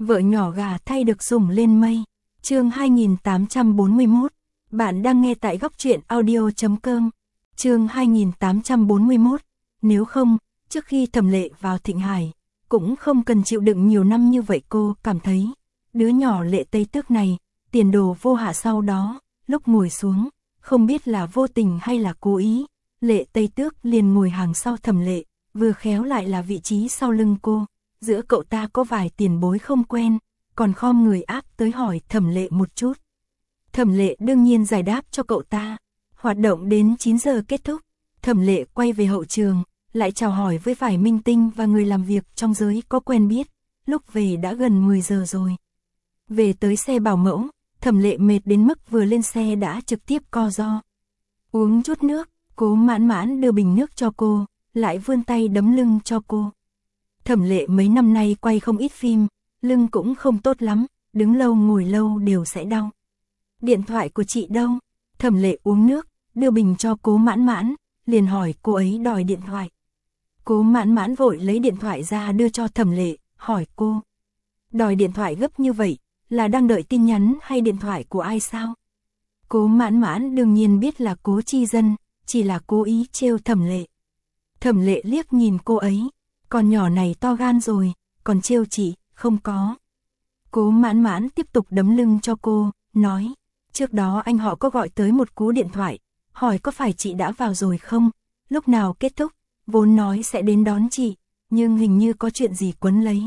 Vợ nhỏ gà thay được sủng lên mây. Chương 2841. Bạn đang nghe tại góc truyện audio.com. Chương 2841. Nếu không, trước khi Thẩm Lệ vào Thịnh Hải, cũng không cần chịu đựng nhiều năm như vậy. Cô cảm thấy, đứa nhỏ Lệ Tây Tước này, tiền đồ vô hạ. Sau đó, lúc ngồi xuống, không biết là vô tình hay là cố ý, Lệ Tây Tước liền ngồi hàng sau Thẩm Lệ, vừa khéo lại là vị trí sau lưng cô. Giữa cậu ta có vài tiền bối không quen, còn khom người áp tới hỏi Thẩm Lệ một chút. Thẩm Lệ đương nhiên giải đáp cho cậu ta. Hoạt động đến 9 giờ kết thúc, Thẩm Lệ quay về hậu trường, lại chào hỏi với vài minh tinh và người làm việc trong giới có quen biết. Lúc về đã gần 10 giờ rồi. Về tới xe bảo mẫu, Thẩm Lệ mệt đến mức vừa lên xe đã trực tiếp co ro. Uống chút nước, Cố Mãn Mãn đưa bình nước cho cô, lại vươn tay đấm lưng cho cô. Thẩm Lệ mấy năm nay quay không ít phim, lưng cũng không tốt lắm, đứng lâu ngồi lâu đều sẽ đau. Điện thoại của chị đâu? Thẩm Lệ uống nước, đưa bình cho Cố Mãn Mãn, liền hỏi cô ấy đòi điện thoại. Cố Mãn Mãn vội lấy điện thoại ra đưa cho Thẩm Lệ, hỏi cô. Đòi điện thoại gấp như vậy, là đang đợi tin nhắn hay điện thoại của ai sao? Cố Mãn Mãn đương nhiên biết là Cố Chi Dân, chỉ là cố ý trêu Thẩm Lệ. Thẩm Lệ liếc nhìn cô ấy, con nhỏ này to gan rồi, còn trêu chị, không có. Cố Mãn Mãn tiếp tục đấm lưng cho cô, nói, trước đó anh họ có gọi tới một cú điện thoại, hỏi có phải chị đã vào rồi không, lúc nào kết thúc, vốn nói sẽ đến đón chị, nhưng hình như có chuyện gì quấn lấy.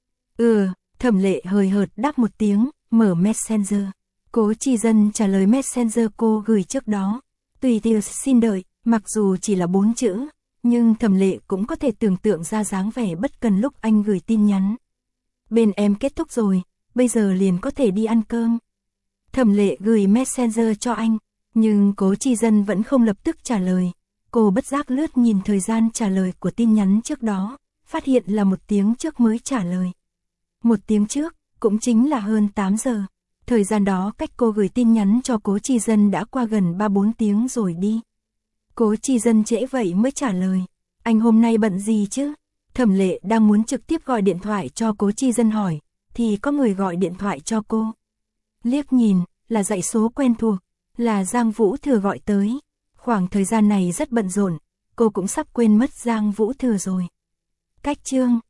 Thẩm Lệ hời hợt đáp một tiếng, mở Messenger. Cố Chi Dân trả lời Messenger cô gửi trước đó. Tùy tiệc xin đợi, mặc dù chỉ là 4 chữ, nhưng Thẩm Lệ cũng có thể tưởng tượng ra dáng vẻ bất cần lúc anh gửi tin nhắn. Bên em kết thúc rồi, bây giờ liền có thể đi ăn cơm. Thẩm Lệ gửi Messenger cho anh, nhưng Cố Chi Dân vẫn không lập tức trả lời. Cô bất giác lướt nhìn thời gian trả lời của tin nhắn trước đó, phát hiện là 1 tiếng trước mới trả lời. 1 tiếng trước, cũng chính là hơn 8 giờ. Thời gian đó cách cô gửi tin nhắn cho Cố Chi Dân đã qua gần 3-4 tiếng rồi đi. Cố Chi Dân trễ vậy mới trả lời. Anh hôm nay bận gì chứ? Thẩm Lệ đang muốn trực tiếp gọi điện thoại cho Cố Chi Dân hỏi, thì có người gọi điện thoại cho cô. Liếc nhìn, là dãy số quen thuộc, là Giang Vũ Thừa gọi tới. Khoảng thời gian này rất bận rộn, cô cũng sắp quên mất Giang Vũ Thừa rồi. Cách chương